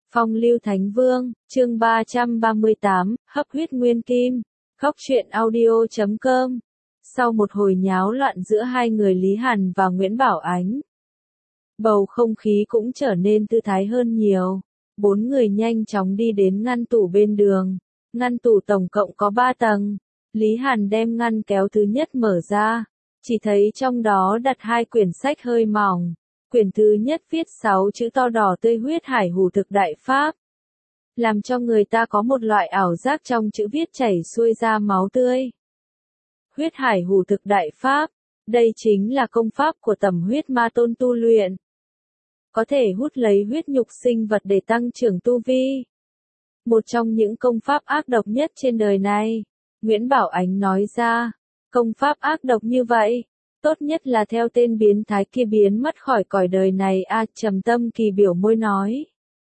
Phong lưu Thánh Vương, chương 338, hấp huyết nguyên kim, Góc truyện audio.com. Sau một hồi nháo loạn giữa hai người Lý Hàn và Nguyễn Bảo Ánh, bầu không khí cũng trở nên tư thái hơn nhiều. Bốn người nhanh chóng đi đến ngăn tủ bên đường. Ngăn tủ tổng cộng có 3 tầng. Lý Hàn đem ngăn kéo thứ nhất mở ra, chỉ thấy trong đó đặt 2 quyển sách hơi mỏng. Quyển thứ nhất viết 6 chữ to đỏ tươi huyết hải hủ thực đại pháp, làm cho người ta có một loại ảo giác trong chữ viết chảy xuôi ra máu tươi. Huyết hải hủ thực đại pháp, đây chính là công pháp của Tẩm Huyết Ma Tôn tu luyện. Có thể hút lấy huyết nhục sinh vật để tăng trưởng tu vi. Một trong những công pháp ác độc nhất trên đời này. Nguyễn Bảo Ánh nói ra, công pháp ác độc như vậy, tốt nhất là theo tên biến thái kia biến mất khỏi cõi đời này Trầm Tâm Kỳ biểu môi nói.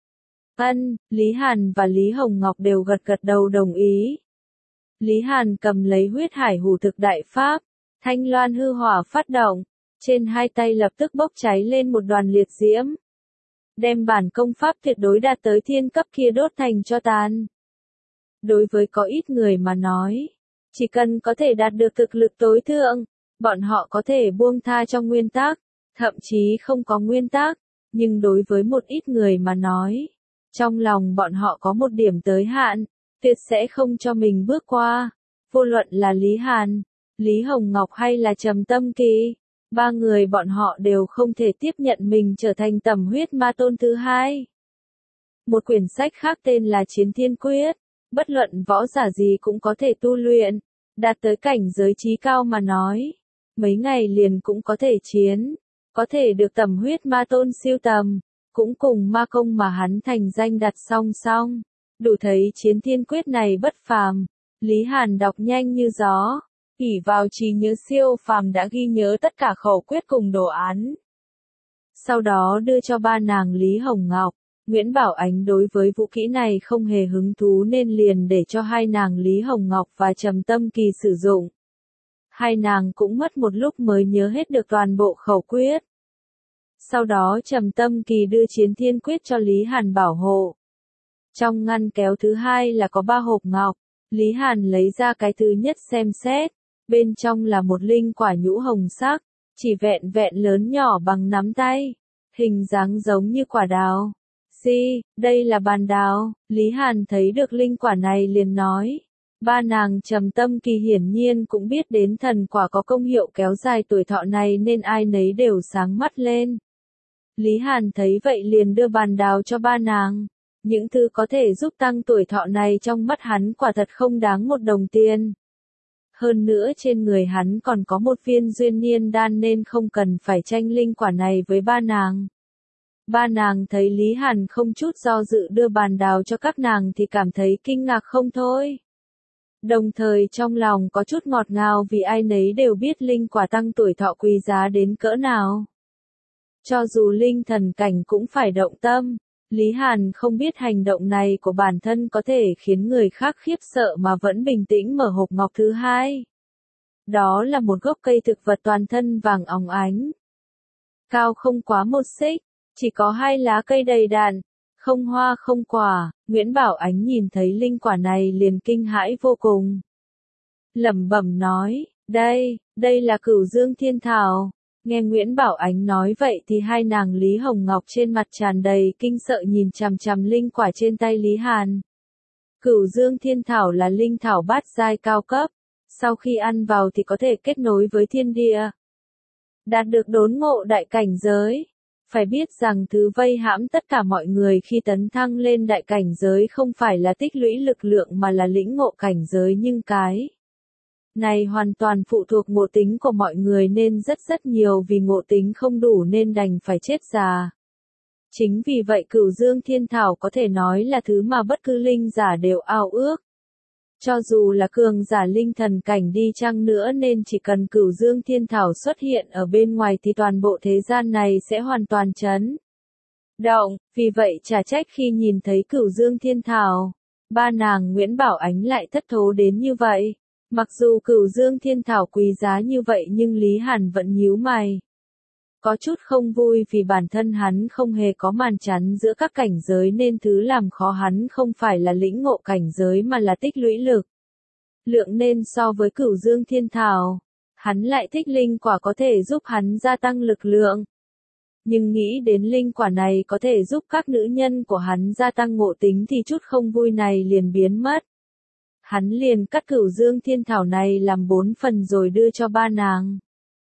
Lý Hàn và Lý Hồng Ngọc đều gật gật đầu đồng ý. Lý Hàn cầm lấy huyết hải hủ thực đại pháp, thanh loan hư hỏa phát động, trên hai tay lập tức bốc cháy lên một đoàn liệt diễm. Đem bản công pháp tuyệt đối đạt tới thiên cấp kia đốt thành tro tàn. Đối với có ít người mà nói, chỉ cần có thể đạt được thực lực tối thượng, bọn họ có thể buông tha trong nguyên tắc, thậm chí không có nguyên tắc, nhưng đối với một ít người mà nói, trong lòng bọn họ có một điểm tới hạn, tuyệt sẽ không cho mình bước qua. Vô luận là Lý Hàn, Lý Hồng Ngọc hay là Trầm Tâm Kỳ, 3 người bọn họ đều không thể tiếp nhận mình trở thành Tẩm Huyết Ma Tôn thứ hai. Một quyển sách khác tên là Chiến Thiên Quyết, bất luận võ giả gì cũng có thể tu luyện, đạt tới cảnh giới trí cao mà nói, mấy ngày liền cũng có thể chiến, có thể được Tẩm Huyết Ma Tôn siêu tầm, cũng cùng ma công mà hắn thành danh đặt song song, đủ thấy Chiến Thiên Quyết này bất phàm. Lý Hàn đọc nhanh như gió, ỷ vào trí nhớ siêu phàm đã ghi nhớ tất cả khẩu quyết cùng đồ án. Sau đó đưa cho ba nàng Lý Hồng Ngọc. Nguyễn Bảo Ánh đối với vũ kỹ này không hề hứng thú nên liền để cho hai nàng Lý Hồng Ngọc và Trầm Tâm Kỳ sử dụng. Hai nàng cũng mất một lúc mới nhớ hết được toàn bộ khẩu quyết. Sau đó Trầm Tâm Kỳ đưa Chiến Thiên Quyết cho Lý Hàn bảo hộ. Trong ngăn kéo thứ hai là có 3 hộp ngọc. Lý Hàn lấy ra cái thứ nhất xem xét. Bên trong là một linh quả nhũ hồng sắc, chỉ vẹn vẹn lớn nhỏ bằng nắm tay, hình dáng giống như quả đào. Đây là bàn đào. Lý Hàn thấy được linh quả này liền nói. Ba nàng Trầm Tâm Kỳ hiển nhiên cũng biết đến thần quả có công hiệu kéo dài tuổi thọ này nên ai nấy đều sáng mắt lên. Lý Hàn thấy vậy liền đưa bàn đào cho ba nàng. Những thứ có thể giúp tăng tuổi thọ này trong mắt hắn quả thật không đáng 1 đồng tiền. Hơn nữa trên người hắn còn có một viên duyên niên đan nên không cần phải tranh linh quả này với ba nàng. Ba nàng thấy Lý Hàn không chút do dự đưa bàn đào cho các nàng thì cảm thấy kinh ngạc không thôi. Đồng thời trong lòng có chút ngọt ngào vì ai nấy đều biết linh quả tăng tuổi thọ quý giá đến cỡ nào. Cho dù linh thần cảnh cũng phải động tâm. Lý Hàn không biết hành động này của bản thân có thể khiến người khác khiếp sợ mà vẫn bình tĩnh mở hộp ngọc thứ hai. Đó là một gốc cây thực vật toàn thân vàng óng ánh. Cao không quá 1 xích, chỉ có 2 lá cây đầy đặn, không hoa không quả. Nguyễn Bảo Ánh nhìn thấy linh quả này liền kinh hãi vô cùng. Lẩm bẩm nói, đây là Cửu Dương Thiên Thảo. Nghe Nguyễn Bảo Ánh nói vậy thì hai nàng Lý Hồng Ngọc trên mặt tràn đầy kinh sợ nhìn chằm chằm linh quả trên tay Lý Hàn. Cửu Dương Thiên Thảo là linh thảo bát giai cao cấp, sau khi ăn vào thì có thể kết nối với thiên địa, đạt được đốn ngộ đại cảnh giới. Phải biết rằng thứ vây hãm tất cả mọi người khi tấn thăng lên đại cảnh giới không phải là tích lũy lực lượng mà là lĩnh ngộ cảnh giới, nhưng cái này hoàn toàn phụ thuộc ngộ tính của mọi người nên rất nhiều vì ngộ tính không đủ nên đành phải chết già. Chính vì vậy Cửu Dương Thiên Thảo có thể nói là thứ mà bất cứ linh giả đều ao ước. Cho dù là cường giả linh thần cảnh đi chăng nữa nên chỉ cần Cửu Dương Thiên Thảo xuất hiện ở bên ngoài thì toàn bộ thế gian này sẽ hoàn toàn chấn động. Vì vậy chả trách khi nhìn thấy Cửu Dương Thiên Thảo, ba nàng Nguyễn Bảo Ánh lại thất thố đến như vậy. Mặc dù Cửu Dương Thiên Thảo quý giá như vậy nhưng Lý Hàn vẫn nhíu mày. Có chút không vui vì bản thân hắn không hề có màn chắn giữa các cảnh giới nên thứ làm khó hắn không phải là lĩnh ngộ cảnh giới mà là tích lũy lực. Lượng nên so với Cửu Dương Thiên Thảo, hắn lại thích linh quả có thể giúp hắn gia tăng lực lượng. Nhưng nghĩ đến linh quả này có thể giúp các nữ nhân của hắn gia tăng ngộ tính thì chút không vui này liền biến mất. Hắn liền cắt Cửu Dương Thiên Thảo này làm 4 phần rồi đưa cho ba nàng.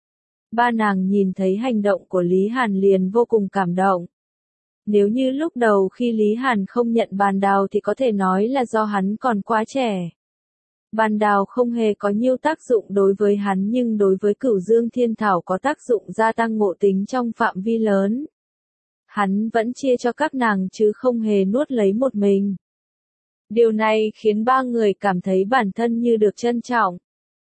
Ba nàng nhìn thấy hành động của Lý Hàn liền vô cùng cảm động. Nếu như lúc đầu khi Lý Hàn không nhận bàn đào thì có thể nói là do hắn còn quá trẻ. Bàn đào không hề có nhiều tác dụng đối với hắn nhưng đối với Cửu Dương Thiên Thảo có tác dụng gia tăng ngộ tính trong phạm vi lớn. Hắn vẫn chia cho các nàng chứ không hề nuốt lấy một mình. Điều này khiến ba người cảm thấy bản thân như được trân trọng.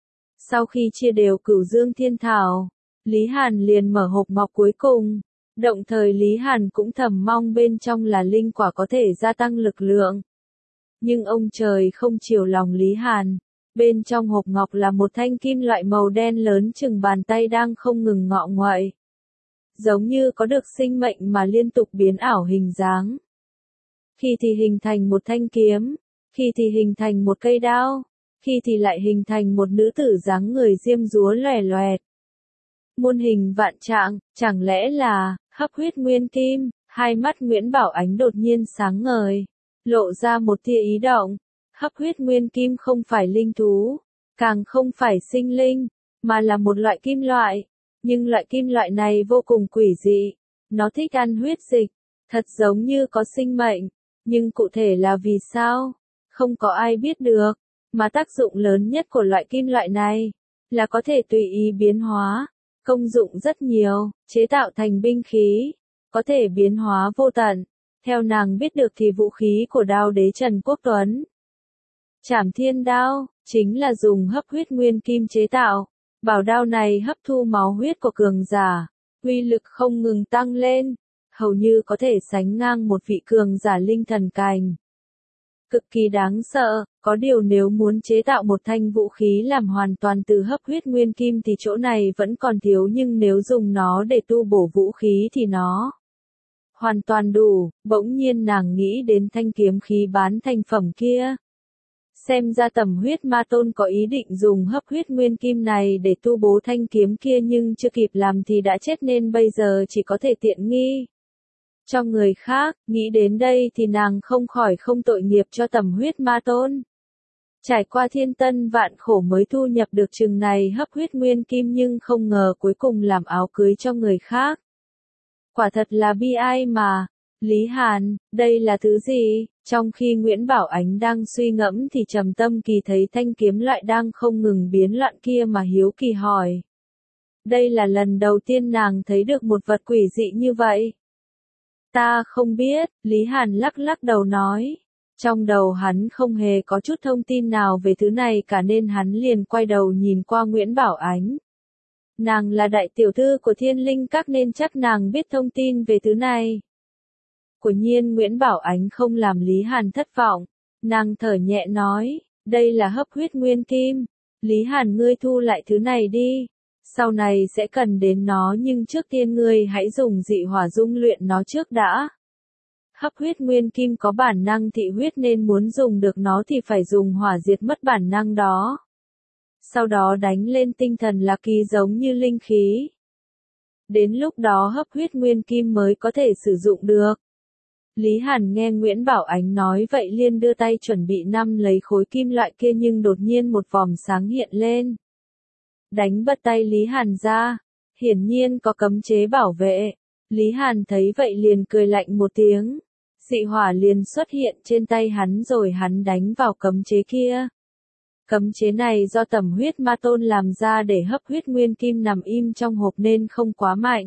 Sau khi chia đều Cửu Dương Thiên Thảo, Lý Hàn liền mở hộp ngọc cuối cùng. Động thời Lý Hàn cũng thầm mong bên trong là linh quả có thể gia tăng lực lượng. Nhưng ông trời không chiều lòng Lý Hàn. Bên trong hộp ngọc là một thanh kim loại màu đen lớn chừng bàn tay đang không ngừng ngọ nguậy. Giống như có được sinh mệnh mà liên tục biến ảo hình dáng. Khi thì hình thành một thanh kiếm, khi thì hình thành một cây đao, khi thì lại hình thành một nữ tử dáng người diêm dúa lòe loẹt. Muôn hình vạn trạng, chẳng lẽ là hấp huyết nguyên kim? Hai mắt Nguyễn Bảo Ánh đột nhiên sáng ngời, lộ ra một tia ý động. Hấp huyết nguyên kim không phải linh thú, càng không phải sinh linh, mà là một loại kim loại. Nhưng loại kim loại này vô cùng quỷ dị, nó thích ăn huyết dịch, thật giống như có sinh mệnh, nhưng cụ thể là vì sao? Không có ai biết được, mà tác dụng lớn nhất của loại kim loại này là có thể tùy ý biến hóa, công dụng rất nhiều, chế tạo thành binh khí, có thể biến hóa vô tận. Theo nàng biết được thì vũ khí của Đao Đế Trần Quốc Tuấn, Trảm Thiên Đao, chính là dùng hấp huyết nguyên kim chế tạo. Bảo đao này hấp thu máu huyết của cường giả, uy lực không ngừng tăng lên, hầu như có thể sánh ngang một vị cường giả linh thần cảnh. Cực kỳ đáng sợ, có điều nếu muốn chế tạo một thanh vũ khí làm hoàn toàn từ hấp huyết nguyên kim thì chỗ này vẫn còn thiếu, nhưng nếu dùng nó để tu bổ vũ khí thì nó hoàn toàn đủ. Bỗng nhiên nàng nghĩ đến thanh kiếm khí bán thành phẩm kia. Xem ra Tầm Huyết Ma Tôn có ý định dùng hấp huyết nguyên kim này để tu bố thanh kiếm kia nhưng chưa kịp làm thì đã chết nên bây giờ chỉ có thể tiện nghi cho người khác. Nghĩ đến đây thì nàng không khỏi không tội nghiệp cho Tầm Huyết Ma Tôn. Trải qua thiên tân vạn khổ mới thu nhập được chừng này hấp huyết nguyên kim nhưng không ngờ cuối cùng làm áo cưới cho người khác. Quả thật là bi ai mà. Lý Hàn, đây là thứ gì? Trong khi Nguyễn Bảo Ánh đang suy ngẫm thì Trầm Tâm Kỳ thấy thanh kiếm loại đang không ngừng biến loạn kia mà hiếu kỳ hỏi. Đây là lần đầu tiên nàng thấy được một vật quỷ dị như vậy. Ta không biết, Lý Hàn lắc lắc đầu nói. Trong đầu hắn không hề có chút thông tin nào về thứ này cả nên hắn liền quay đầu nhìn qua Nguyễn Bảo Ánh. Nàng là đại tiểu thư của Thiên Linh Các nên chắc nàng biết thông tin về thứ này. Quả nhiên Nguyễn Bảo Ánh không làm Lý Hàn thất vọng. Nàng thở nhẹ nói, đây là hấp huyết nguyên kim. Lý Hàn ngươi thu lại thứ này đi. Sau này sẽ cần đến nó nhưng trước tiên ngươi hãy dùng dị hỏa dung luyện nó trước đã. Hấp huyết nguyên kim có bản năng thị huyết nên muốn dùng được nó thì phải dùng hỏa diệt mất bản năng đó. Sau đó đánh lên tinh thần là kỳ giống như linh khí. Đến lúc đó hấp huyết nguyên kim mới có thể sử dụng được. Lý Hàn nghe Nguyễn Bảo Ánh nói vậy liền đưa tay chuẩn bị nắm lấy khối kim loại kia nhưng đột nhiên một vòng sáng hiện lên. Đánh bật tay Lý Hàn ra, hiển nhiên có cấm chế bảo vệ. Lý Hàn thấy vậy liền cười lạnh một tiếng. Dị hỏa liền xuất hiện trên tay hắn rồi hắn đánh vào cấm chế kia. Cấm chế này do Tầm Huyết Ma Tôn làm ra để hấp huyết nguyên kim nằm im trong hộp nên không quá mạnh.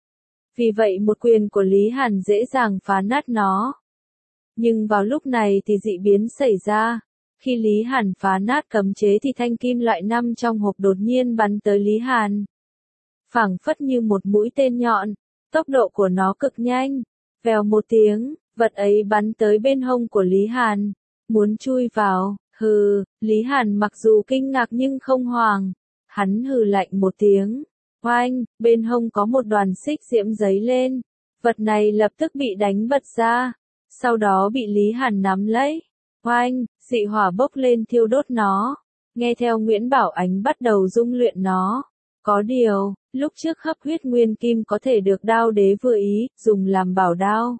Vì vậy một quyền của Lý Hàn dễ dàng phá nát nó. Nhưng vào lúc này thì dị biến xảy ra. Khi Lý Hàn phá nát cấm chế thì thanh kim loại nằm trong hộp đột nhiên bắn tới Lý Hàn. Phảng phất như một mũi tên nhọn, tốc độ của nó cực nhanh. Vèo một tiếng, vật ấy bắn tới bên hông của Lý Hàn. Muốn chui vào, hừ, Lý Hàn mặc dù kinh ngạc nhưng không hoảng. Hắn hừ lạnh một tiếng. Oanh, bên hông có một đoàn xích diễm giấy lên. Vật này lập tức bị đánh bật ra. Sau đó bị Lý Hàn nắm lấy. Oanh, dị hỏa bốc lên thiêu đốt nó. Nghe theo Nguyễn Bảo Ánh bắt đầu dung luyện nó. Có điều, lúc trước hấp huyết nguyên kim có thể được đao đế vừa ý, dùng làm bảo đao.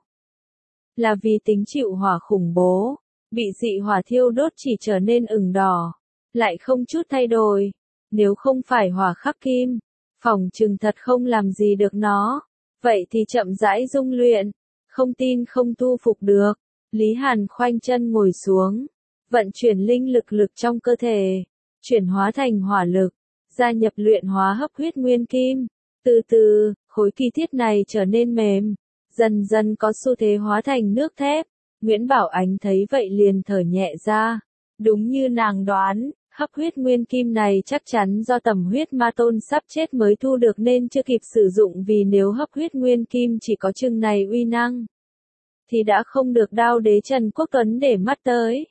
Là vì tính chịu hỏa khủng bố. Bị dị hỏa thiêu đốt chỉ trở nên ửng đỏ. Lại không chút thay đổi. Nếu không phải hỏa khắc kim, phỏng chừng thật không làm gì được nó. Vậy thì chậm rãi dung luyện. Không tin không tu phục được. Lý Hàn khoanh chân ngồi xuống. Vận chuyển linh lực trong cơ thể. Chuyển hóa thành hỏa lực. Gia nhập luyện hóa hấp huyết nguyên kim. Từ từ, khối kỳ thiết này trở nên mềm. Dần dần có xu thế hóa thành nước thép. Nguyễn Bảo Ánh thấy vậy liền thở nhẹ ra. Đúng như nàng đoán, hấp huyết nguyên kim này chắc chắn do Tầm Huyết Ma Tôn sắp chết mới thu được nên chưa kịp sử dụng, vì nếu hấp huyết nguyên kim chỉ có chừng này uy năng, thì đã không được đao đế Trần Quốc Tuấn để mắt tới.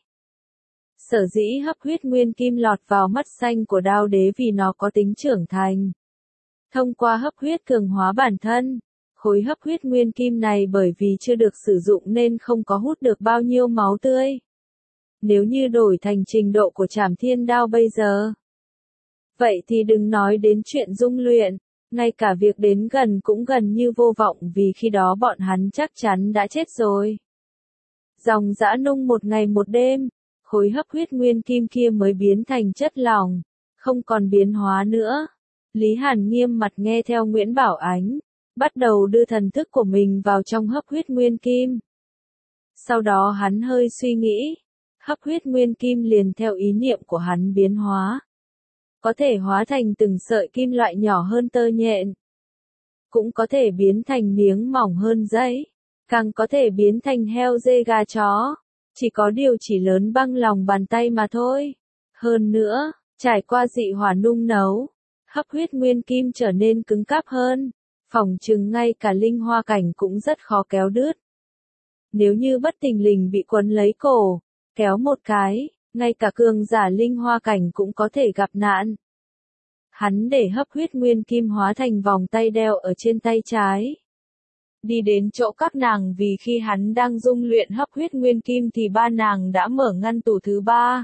Sở dĩ hấp huyết nguyên kim lọt vào mắt xanh của đao đế vì nó có tính trưởng thành. Thông qua hấp huyết cường hóa bản thân, khối hấp huyết nguyên kim này bởi vì chưa được sử dụng nên không có hút được bao nhiêu máu tươi. Nếu như đổi thành trình độ của Trảm Thiên Đao bây giờ, vậy thì đừng nói đến chuyện dung luyện, ngay cả việc đến gần cũng gần như vô vọng, vì khi đó bọn hắn chắc chắn đã chết rồi. Dòng dã nung một ngày một đêm, khối hấp huyết nguyên kim kia mới biến thành chất lỏng, không còn biến hóa nữa. Lý Hàn nghiêm mặt nghe theo Nguyễn Bảo Ánh, bắt đầu đưa thần thức của mình vào trong hấp huyết nguyên kim. Sau đó hắn hơi suy nghĩ, hấp huyết nguyên kim liền theo ý niệm của hắn biến hóa. Có thể hóa thành từng sợi kim loại nhỏ hơn tơ nhện. Cũng có thể biến thành miếng mỏng hơn giấy. Càng có thể biến thành heo dê gà chó. Chỉ có điều chỉ lớn bằng lòng bàn tay mà thôi. Hơn nữa, trải qua dị hỏa nung nấu, hấp huyết nguyên kim trở nên cứng cáp hơn. Phỏng chừng ngay cả linh hoa cảnh cũng rất khó kéo đứt. Nếu như bất thình lình bị quấn lấy cổ, kéo một cái, ngay cả cường giả linh hoa cảnh cũng có thể gặp nạn. Hắn để hấp huyết nguyên kim hóa thành vòng tay đeo ở trên tay trái. Đi đến chỗ các nàng, vì khi hắn đang dung luyện hấp huyết nguyên kim thì ba nàng đã mở ngăn tủ thứ ba.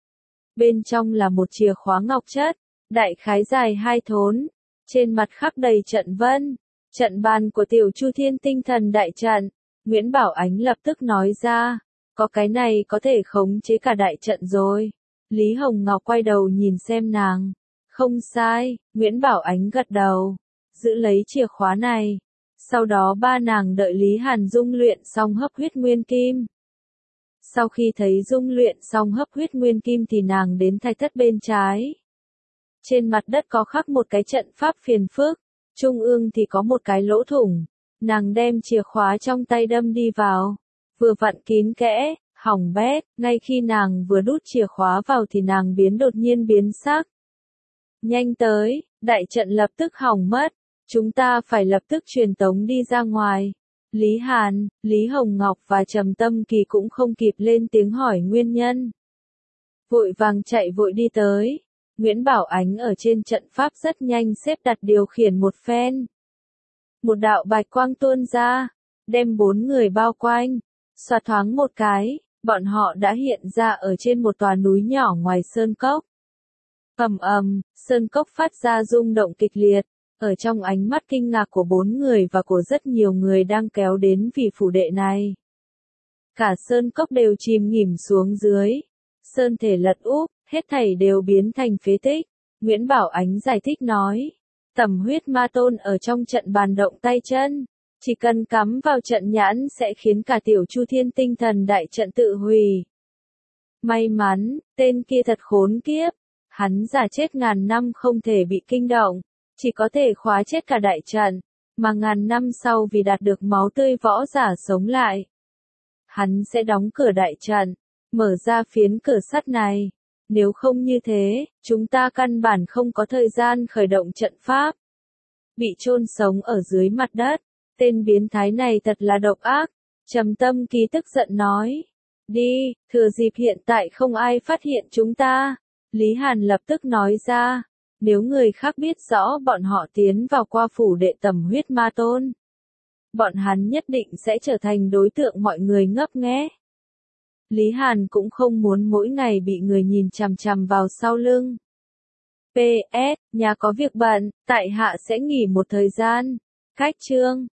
Bên trong là một chìa khóa ngọc chất, đại khái dài 2 thốn, trên mặt khắc đầy trận vân, trận bàn của Tiểu Chu Thiên Tinh Thần đại trận. Nguyễn Bảo Ánh lập tức nói ra, có cái này có thể khống chế cả đại trận rồi. Lý Hồng Ngọc quay đầu nhìn xem nàng. Không sai, Nguyễn Bảo Ánh gật đầu, giữ lấy chìa khóa này. Sau đó ba nàng đợi Lý Hàn dung luyện xong hấp huyết nguyên kim. Sau khi thấy dung luyện xong hấp huyết nguyên kim thì nàng đến thạch thất bên trái. Trên mặt đất có khắc một cái trận pháp phiền phức, trung ương thì có một cái lỗ thủng. Nàng đem chìa khóa trong tay đâm đi vào, vừa vặn kín kẽ, hỏng bét. Ngay khi nàng vừa đút chìa khóa vào thì nàng đột nhiên biến sắc. Nhanh tới, đại trận lập tức hỏng mất, chúng ta phải lập tức truyền tống đi ra ngoài. Lý Hàn, Lý Hồng Ngọc và Trầm Tâm Kỳ cũng không kịp lên tiếng hỏi nguyên nhân. Vội vàng chạy vội đi tới. Nguyễn Bảo Ánh ở trên trận pháp rất nhanh xếp đặt điều khiển một phen. Một đạo bạch quang tuôn ra, đem 4 người bao quanh. Xoạt thoáng một cái, bọn họ đã hiện ra ở trên một tòa núi nhỏ ngoài sơn cốc. Ầm ầm, sơn cốc phát ra rung động kịch liệt. Ở trong ánh mắt kinh ngạc của 4 người và của rất nhiều người đang kéo đến vì phủ đệ này, cả sơn cốc đều chìm nghỉm xuống dưới. Sơn thể lật úp, hết thảy đều biến thành phế tích. Nguyễn Bảo Ánh giải thích nói, Tầm Huyết Ma Tôn ở trong trận bàn động tay chân, chỉ cần cắm vào trận nhãn sẽ khiến cả Tiểu Chu Thiên Tinh Thần đại trận tự hủy. May mắn, tên kia thật khốn kiếp, hắn giả chết ngàn năm không thể bị kinh động, chỉ có thể khóa chết cả đại trận, mà ngàn năm sau vì đạt được máu tươi võ giả sống lại, hắn sẽ đóng cửa đại trận, mở ra phiến cửa sắt này. Nếu không như thế, chúng ta căn bản không có thời gian khởi động trận pháp. Bị chôn sống ở dưới mặt đất, tên biến thái này thật là độc ác. Trầm Tâm Kỳ tức giận nói, đi, thừa dịp hiện tại không ai phát hiện chúng ta. Lý Hàn lập tức nói ra, Nếu người khác biết rõ bọn họ tiến vào qua phủ đệ tầm huyết ma tôn, bọn hắn nhất định sẽ trở thành đối tượng mọi người ngấp nghé. Lý Hàn cũng không muốn mỗi ngày bị người nhìn chằm chằm vào sau lưng. PS, nhà có việc bận, tại hạ sẽ nghỉ một thời gian. Cách chương